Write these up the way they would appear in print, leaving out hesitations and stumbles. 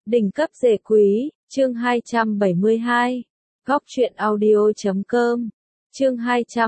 Đỉnh cấp rể quý, chương 272. Góc truyện audio.com. Chương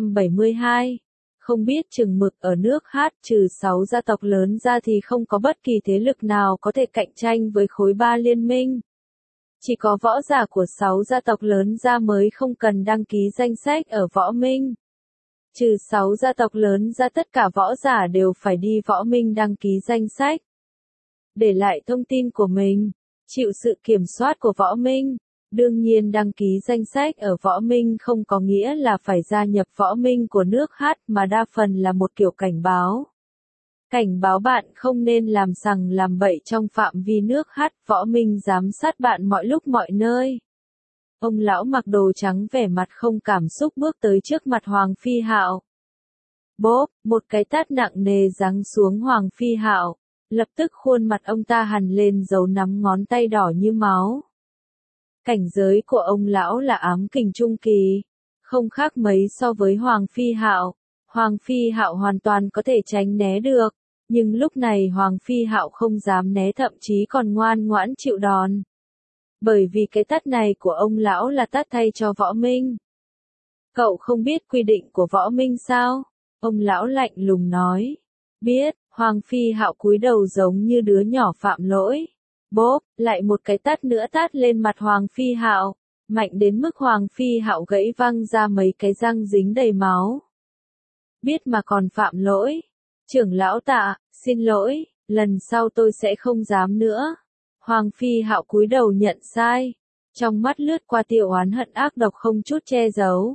272. Không biết chừng mực ở nước Hát trừ 6 gia tộc lớn ra thì không có bất kỳ thế lực nào có thể cạnh tranh với khối 3 liên minh. Chỉ có võ giả của 6 gia tộc lớn ra mới không cần đăng ký danh sách ở võ minh. Trừ 6 gia tộc lớn ra tất cả võ giả đều phải đi võ minh đăng ký danh sách. Để lại thông tin của mình, chịu sự kiểm soát của võ minh. Đương nhiên đăng ký danh sách ở võ minh không có nghĩa là phải gia nhập võ minh của nước Hát mà đa phần là một kiểu cảnh báo. Cảnh báo bạn không nên làm sằng làm bậy trong phạm vi nước Hát, võ minh giám sát bạn mọi lúc mọi nơi. Ông lão mặc đồ trắng vẻ mặt không cảm xúc bước tới trước mặt Hoàng Phi Hạo. Bốp, một cái tát nặng nề giáng xuống Hoàng Phi Hạo, lập tức khuôn mặt ông ta hằn lên dấu nắm ngón tay đỏ như máu. Cảnh giới của ông lão là ám kình trung kỳ, không khác mấy so với Hoàng Phi Hạo. Hoàng Phi Hạo hoàn toàn có thể tránh né được, nhưng lúc này Hoàng Phi Hạo không dám né, thậm chí còn ngoan ngoãn chịu đòn. Bởi vì cái tát này của ông lão là tát thay cho võ minh. Cậu không biết quy định của võ minh sao? Ông lão lạnh lùng nói. Biết. Hoàng Phi Hạo cúi đầu giống như đứa nhỏ phạm lỗi. Bốp, lại một cái tát nữa tát lên mặt Hoàng Phi Hạo, mạnh đến mức Hoàng Phi Hạo gãy văng ra mấy cái răng dính đầy máu. Biết mà còn phạm lỗi. Trưởng lão Tạ, xin lỗi, lần sau tôi sẽ không dám nữa. Hoàng Phi Hạo cúi đầu nhận sai, trong mắt lướt qua tia oán hận ác độc không chút che giấu.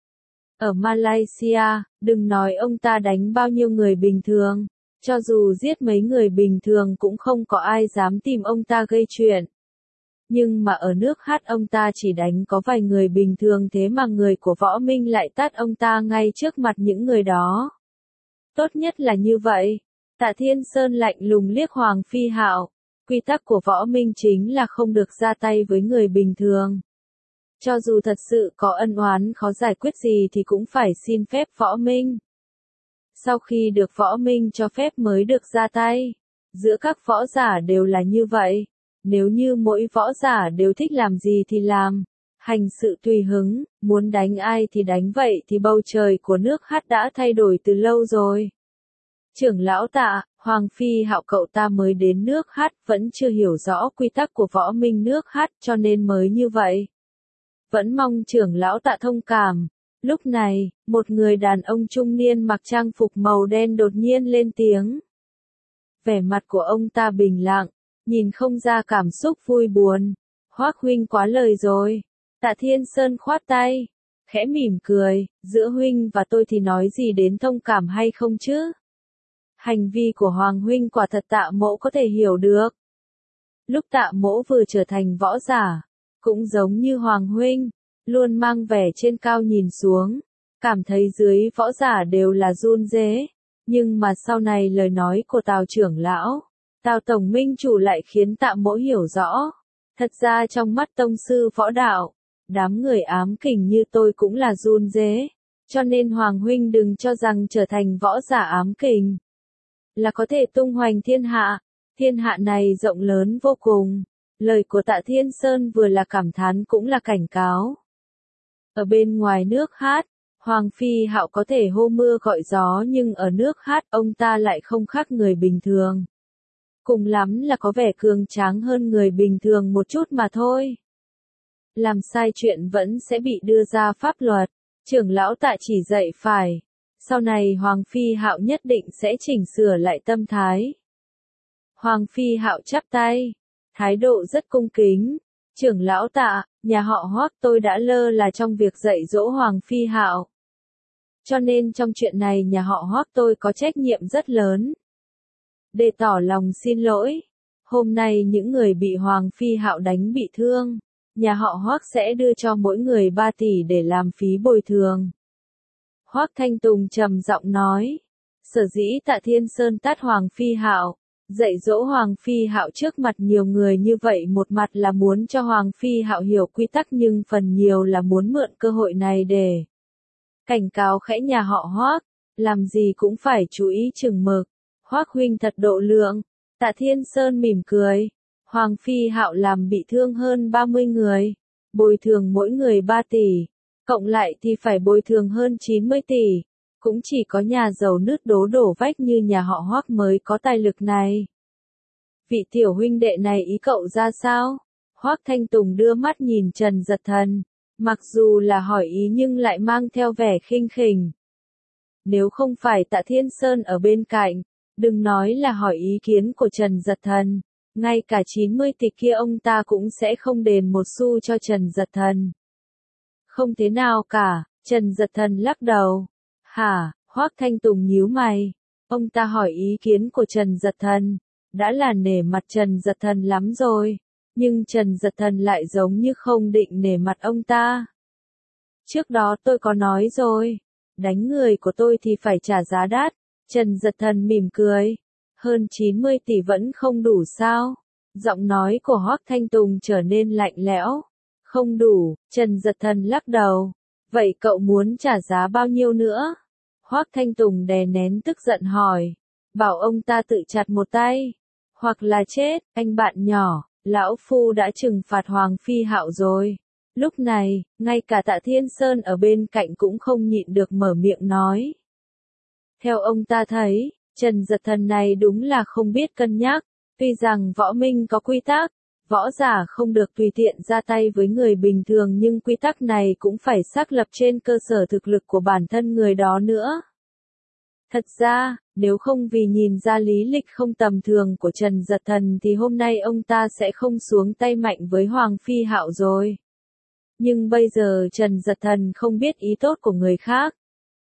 Ở Malaysia, đừng nói ông ta đánh bao nhiêu người bình thường. Cho dù giết mấy người bình thường cũng không có ai dám tìm ông ta gây chuyện. Nhưng mà ở nước Hát ông ta chỉ đánh có vài người bình thường, thế mà người của võ minh lại tát ông ta ngay trước mặt những người đó. Tốt nhất là như vậy. Tạ Thiên Sơn lạnh lùng liếc Hoàng Phi Hạo. Quy tắc của võ minh chính là không được ra tay với người bình thường. Cho dù thật sự có ân oán khó giải quyết gì thì cũng phải xin phép võ minh. Sau khi được võ minh cho phép mới được ra tay. Giữa các võ giả đều là như vậy. Nếu như mỗi võ giả đều thích làm gì thì làm, hành sự tùy hứng, muốn đánh ai thì đánh, vậy thì bầu trời của nước Hát đã thay đổi từ lâu rồi. Trưởng lão Tạ, Hoàng Phi Hạo cậu ta mới đến nước Hát, vẫn chưa hiểu rõ quy tắc của võ minh nước Hát cho nên mới như vậy. Vẫn mong trưởng lão Tạ thông cảm. Lúc này, một người đàn ông trung niên mặc trang phục màu đen đột nhiên lên tiếng. Vẻ mặt của ông ta bình lặng, nhìn không ra cảm xúc vui buồn. Hoác huynh quá lời rồi. Tạ Thiên Sơn khoát tay, khẽ mỉm cười, giữa huynh và tôi thì nói gì đến thông cảm hay không chứ? Hành vi của Hoàng huynh quả thật Tạ mỗ có thể hiểu được. Lúc Tạ mỗ vừa trở thành võ giả, cũng giống như Hoàng huynh, luôn mang vẻ trên cao nhìn xuống, cảm thấy dưới võ giả đều là run rế. Nhưng mà sau này lời nói của Tào trưởng lão, Tào tổng minh chủ lại khiến Tạ mỗ hiểu rõ. Thật ra trong mắt tông sư võ đạo, đám người ám kình như tôi cũng là run rế. Cho nên Hoàng huynh đừng cho rằng trở thành võ giả ám kình là có thể tung hoành thiên hạ. Thiên hạ này rộng lớn vô cùng. Lời của Tạ Thiên Sơn vừa là cảm thán cũng là cảnh cáo. Ở bên ngoài nước Hát, Hoàng Phi Hạo có thể hô mưa gọi gió, nhưng ở nước Hát ông ta lại không khác người bình thường. Cùng lắm là có vẻ cường tráng hơn người bình thường một chút mà thôi. Làm sai chuyện vẫn sẽ bị đưa ra pháp luật. Trưởng lão Tạ chỉ dạy phải. Sau này Hoàng Phi Hạo nhất định sẽ chỉnh sửa lại tâm thái. Hoàng Phi Hạo chắp tay, thái độ rất cung kính. Trưởng lão Tạ, nhà họ Hoác tôi đã lơ là trong việc dạy dỗ Hoàng Phi Hạo. Cho nên trong chuyện này nhà họ Hoác tôi có trách nhiệm rất lớn. Để tỏ lòng xin lỗi, hôm nay những người bị Hoàng Phi Hạo đánh bị thương, nhà họ Hoác sẽ đưa cho mỗi người 3 tỷ để làm phí bồi thường. Hoác Thanh Tùng trầm giọng nói, sở dĩ Tạ Thiên Sơn tát Hoàng Phi Hạo, dạy dỗ Hoàng Phi Hạo trước mặt nhiều người như vậy, một mặt là muốn cho Hoàng Phi Hạo hiểu quy tắc, nhưng phần nhiều là muốn mượn cơ hội này để cảnh cáo khẽ nhà họ Hoác, làm gì cũng phải chú ý chừng mực. Hoác huynh thật độ lượng. Tạ Thiên Sơn mỉm cười. Hoàng Phi Hạo làm bị thương hơn 30 người, bồi thường mỗi người 3 tỷ, cộng lại thì phải bồi thường hơn 90 tỷ, cũng chỉ có nhà giàu nứt đố đổ vách như nhà họ Hoắc mới có tài lực này. Vị tiểu huynh đệ này ý cậu ra sao? Hoắc Thanh Tùng đưa mắt nhìn Trần Giật Thần, mặc dù là hỏi ý nhưng lại mang theo vẻ khinh khỉnh. Nếu không phải Tạ Thiên Sơn ở bên cạnh, đừng nói là hỏi ý kiến của Trần Giật Thần, ngay cả 90 tỷ kia ông ta cũng sẽ không đền một xu cho Trần Giật Thần. Không thế nào cả, Trần Giật Thần lắc đầu. Hả, Hoắc Thanh Tùng nhíu mày. Ông ta hỏi ý kiến của Trần Giật Thần, đã là nể mặt Trần Giật Thần lắm rồi, nhưng Trần Giật Thần lại giống như không định nể mặt ông ta. Trước đó tôi có nói rồi, đánh người của tôi thì phải trả giá đắt. Trần Giật Thần mỉm cười. Hơn 90 tỷ vẫn không đủ sao? Giọng nói của Hoắc Thanh Tùng trở nên lạnh lẽo. Không đủ, Trần Giật Thần lắc đầu. Vậy cậu muốn trả giá bao nhiêu nữa? Hoắc Thanh Tùng đè nén tức giận hỏi. Bảo ông ta tự chặt một tay. Hoặc là chết, anh bạn nhỏ, lão phu đã trừng phạt Hoàng Phi Hạo rồi. Lúc này, ngay cả Tạ Thiên Sơn ở bên cạnh cũng không nhịn được mở miệng nói. Theo ông ta thấy, Trần Giật Thần này đúng là không biết cân nhắc, tuy rằng võ minh có quy tắc, võ giả không được tùy tiện ra tay với người bình thường nhưng quy tắc này cũng phải xác lập trên cơ sở thực lực của bản thân người đó nữa. Thật ra, nếu không vì nhìn ra lý lịch không tầm thường của Trần Giật Thần thì hôm nay ông ta sẽ không xuống tay mạnh với Hoàng Phi Hạo rồi. Nhưng bây giờ Trần Giật Thần không biết ý tốt của người khác,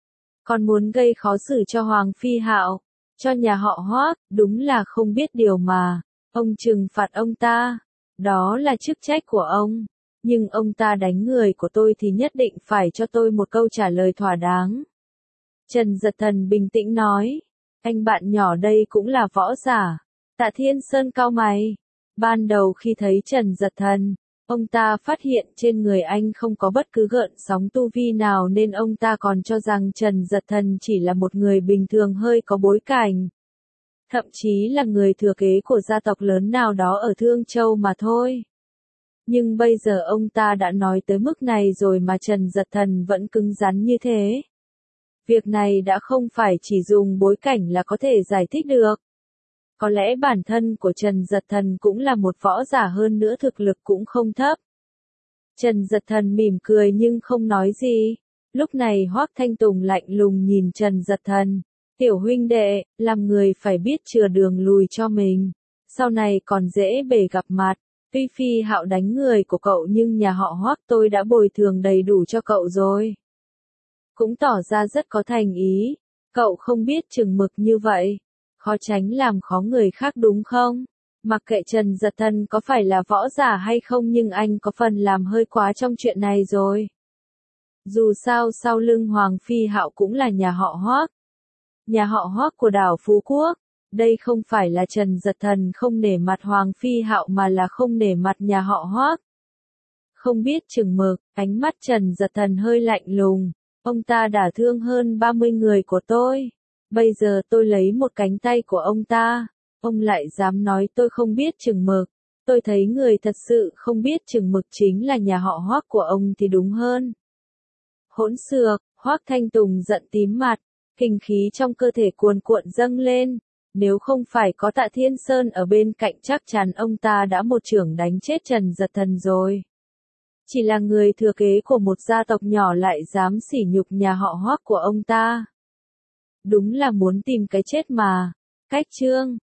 còn muốn gây khó xử cho Hoàng Phi Hạo, cho nhà họ Hoắc, đúng là không biết điều mà. Ông trừng phạt ông ta, đó là chức trách của ông, nhưng ông ta đánh người của tôi thì nhất định phải cho tôi một câu trả lời thỏa đáng. Trần Giật Thần bình tĩnh nói, anh bạn nhỏ đây cũng là võ giả. Tạ Thiên Sơn cau mày. Ban đầu khi thấy Trần Giật Thần, ông ta phát hiện trên người anh không có bất cứ gợn sóng tu vi nào nên ông ta còn cho rằng Trần Giật Thần chỉ là một người bình thường hơi có bối cảnh. Thậm chí là người thừa kế của gia tộc lớn nào đó ở Thương Châu mà thôi. Nhưng bây giờ ông ta đã nói tới mức này rồi mà Trần Giật Thần vẫn cứng rắn như thế. Việc này đã không phải chỉ dùng bối cảnh là có thể giải thích được. Có lẽ bản thân của Trần Giật Thần cũng là một võ giả hơn nữa thực lực cũng không thấp. Trần Giật Thần mỉm cười nhưng không nói gì. Lúc này Hoắc Thanh Tùng lạnh lùng nhìn Trần Giật Thần. Tiểu huynh đệ, làm người phải biết chừa đường lùi cho mình. Sau này còn dễ bề gặp mặt. Tuy Phi Hạo đánh người của cậu nhưng nhà họ Hoắc tôi đã bồi thường đầy đủ cho cậu rồi. Cũng tỏ ra rất có thành ý. Cậu không biết chừng mực như vậy, khó tránh làm khó người khác đúng không? Mặc kệ Trần Giật Thần có phải là võ giả hay không nhưng anh có phần làm hơi quá trong chuyện này rồi. Dù sao sau lưng Hoàng Phi Hạo cũng là nhà họ Hoắc. Nhà họ Hoắc của đảo Phú Quốc. Đây không phải là Trần Giật Thần không nể mặt Hoàng Phi Hạo mà là không nể mặt nhà họ Hoắc. Không biết chừng mực, ánh mắt Trần Giật Thần hơi lạnh lùng. Ông ta đả thương hơn 30 người của tôi. Bây giờ tôi lấy một cánh tay của ông ta. Ông lại dám nói tôi không biết chừng mực. Tôi thấy người thật sự không biết chừng mực chính là nhà họ Hoắc của ông thì đúng hơn. Hỗn xược, Hoắc Thanh Tùng giận tím mặt. Kinh khí trong cơ thể cuồn cuộn dâng lên. Nếu không phải có Tạ Thiên Sơn ở bên cạnh chắc chắn ông ta đã một chưởng đánh chết Trần Giật Thần rồi. Chỉ là người thừa kế của một gia tộc nhỏ lại dám sỉ nhục nhà họ Hoắc của ông ta. Đúng là muốn tìm cái chết mà. Cách chương